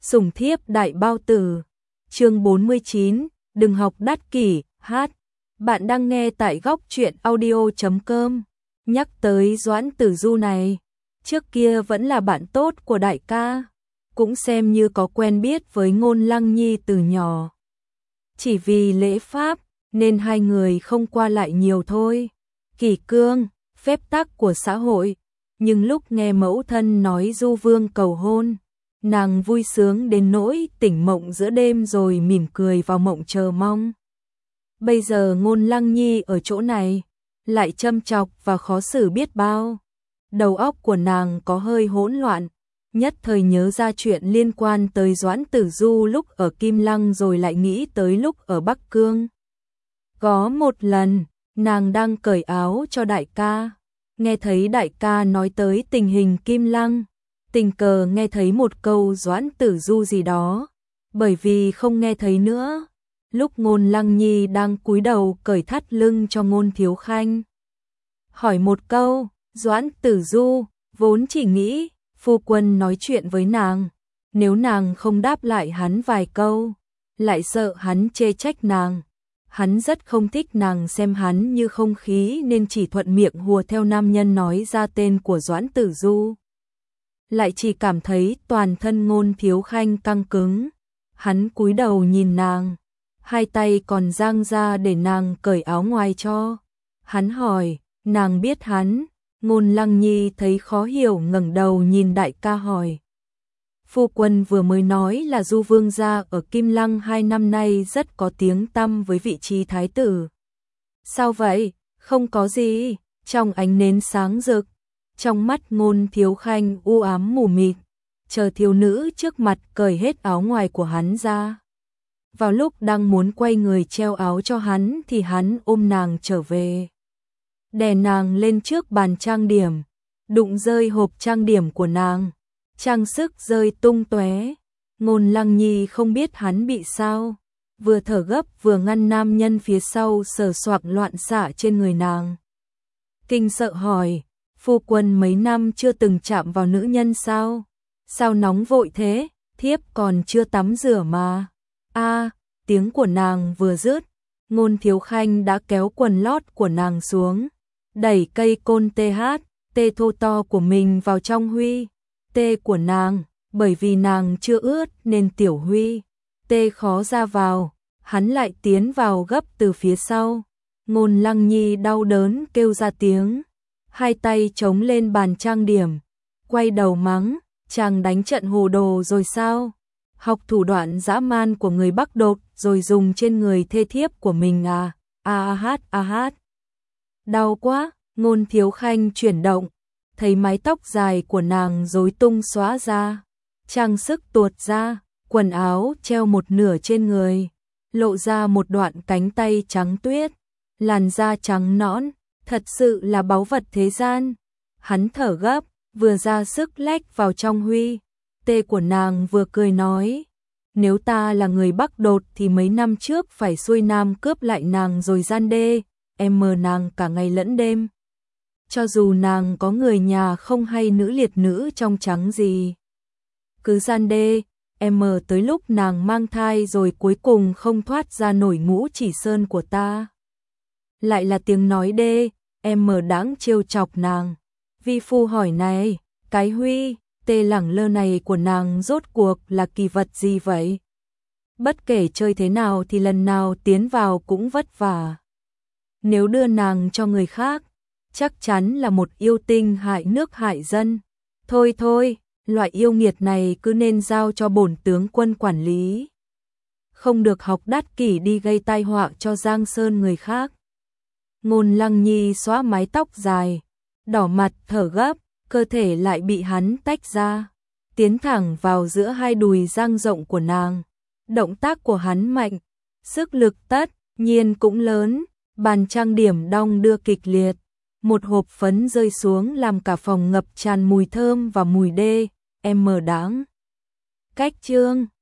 Sủng thiếp đại bao tử. Chương 49, đừng học đắt kỷ, hát. Bạn đang nghe tại góc truyện audio.com. Nhắc tới Doãn Tử Du này, trước kia vẫn là bạn tốt của đại ca, cũng xem như có quen biết với Ngôn Lăng Nhi từ nhỏ. Chỉ vì lễ pháp nên hai người không qua lại nhiều thôi. Kỷ cương, phép tắc của xã hội, nhưng lúc nghe mẫu thân nói Du Vương cầu hôn, nàng vui sướng đến nỗi tỉnh mộng giữa đêm rồi mỉm cười vào mộng chờ mong. Bây giờ Ngôn Lăng Nhi ở chỗ này, lại châm chọc và khó xử biết bao. Đầu óc của nàng có hơi hỗn loạn, nhất thời nhớ ra chuyện liên quan tới Doãn Tử Du lúc ở Kim Lăng rồi lại nghĩ tới lúc ở Bắc Cương. Có một lần, nàng đang cởi áo cho đại ca, nghe thấy đại ca nói tới tình hình Kim Lăng, tình cờ nghe thấy một câu Doãn Tử Du gì đó, bởi vì không nghe thấy nữa. Lúc Ngôn Lăng Nhi đang cúi đầu cởi thắt lưng cho Ngôn Thiếu Khanh, hỏi một câu, Doãn Tử Du vốn chỉ nghĩ phu quân nói chuyện với nàng, nếu nàng không đáp lại hắn vài câu, lại sợ hắn chê trách nàng. Hắn rất không thích nàng xem hắn như không khí nên chỉ thuận miệng hùa theo nam nhân nói ra tên của Doãn Tử Du. Lại chỉ cảm thấy toàn thân Ngôn Thiếu Khanh căng cứng. Hắn cúi đầu nhìn nàng, hai tay còn dang ra để nàng cởi áo ngoài cho. Hắn hỏi, nàng biết hắn. Ngôn Lăng Nhi thấy khó hiểu ngẩng đầu nhìn đại ca hỏi. Phu quân vừa mới nói là Du Vương gia ở Kim Lăng 2 năm nay rất có tiếng tăm với vị trí thái tử. Sao vậy? Không có gì. Trong ánh nến sáng rực, trong mắt Ngôn Thiếu Khanh u ám mù mịt, chờ thiếu nữ trước mặt cởi hết áo ngoài của hắn ra. Vào lúc đang muốn quay người treo áo cho hắn thì hắn ôm nàng trở về, đè nàng lên trước bàn trang điểm, đụng rơi hộp trang điểm của nàng, trang sức rơi tung tóe. Ngôn Lăng Nhi không biết hắn bị sao, vừa thở gấp vừa ngăn nam nhân phía sau sờ soạng loạn xạ trên người nàng. Kinh sợ hỏi, phu quân mấy năm chưa từng chạm vào nữ nhân sao? Sao nóng vội thế? Thiếp còn chưa tắm rửa mà. Tiếng của nàng vừa dứt, Ngôn Thiếu Khanh đã kéo quần lót của nàng xuống, đẩy cây côn tê thô to của mình vào trong huy tê của nàng, bởi vì nàng chưa ướt nên tiểu huy tê khó ra vào. Hắn lại tiến vào gấp từ phía sau. Ngôn Lăng Nhi đau đớn kêu ra tiếng, hai tay chống lên bàn trang điểm, quay đầu mắng, chàng đánh trận hồ đồ rồi sao? Học thủ đoạn dã man của người Bắc Đột rồi dùng trên người thê thiếp của mình à? Hát. Đau quá. Ngôn Thiếu Khanh chuyển động, thấy mái tóc dài của nàng rối tung xóa ra, trang sức tuột ra, quần áo treo một nửa trên người, lộ ra một đoạn cánh tay trắng tuyết, làn da trắng nõn, thật sự là báu vật thế gian. Hắn thở gấp, vừa ra sức lách vào trong huy tê của nàng vừa cười nói, nếu ta là người Bắc Đột thì mấy năm trước phải xuôi nam cướp lại nàng rồi gian đê, em mờ nàng cả ngày lẫn đêm. Cho dù nàng có người nhà không hay nữ liệt nữ trong trắng gì, cứ gian đê, em mờ tới lúc nàng mang thai rồi cuối cùng không thoát ra nổi ngũ chỉ sơn của ta. Lại là tiếng nói đê, em mờ đáng trêu chọc nàng. Vi phu hỏi này, cái huy tê lẳng lơ này của nàng rốt cuộc là kỳ vật gì vậy? Bất kể chơi thế nào thì lần nào tiến vào cũng vất vả. Nếu đưa nàng cho người khác, chắc chắn là một yêu tinh hại nước hại dân. Thôi, loại yêu nghiệt này cứ nên giao cho bổn tướng quân quản lý. Không được học đắt kỷ đi gây tai họa cho giang sơn người khác. Ngôn Lăng Nhi xóa mái tóc dài, đỏ mặt thở gấp, cơ thể lại bị hắn tách ra, tiến thẳng vào giữa hai đùi dang rộng của nàng. Động tác của hắn mạnh, sức lực tất nhiên cũng lớn, bàn trang điểm đong đưa kịch liệt. Một hộp phấn rơi xuống làm cả phòng ngập tràn mùi thơm và mùi đê, em mờ đáng. Cách chương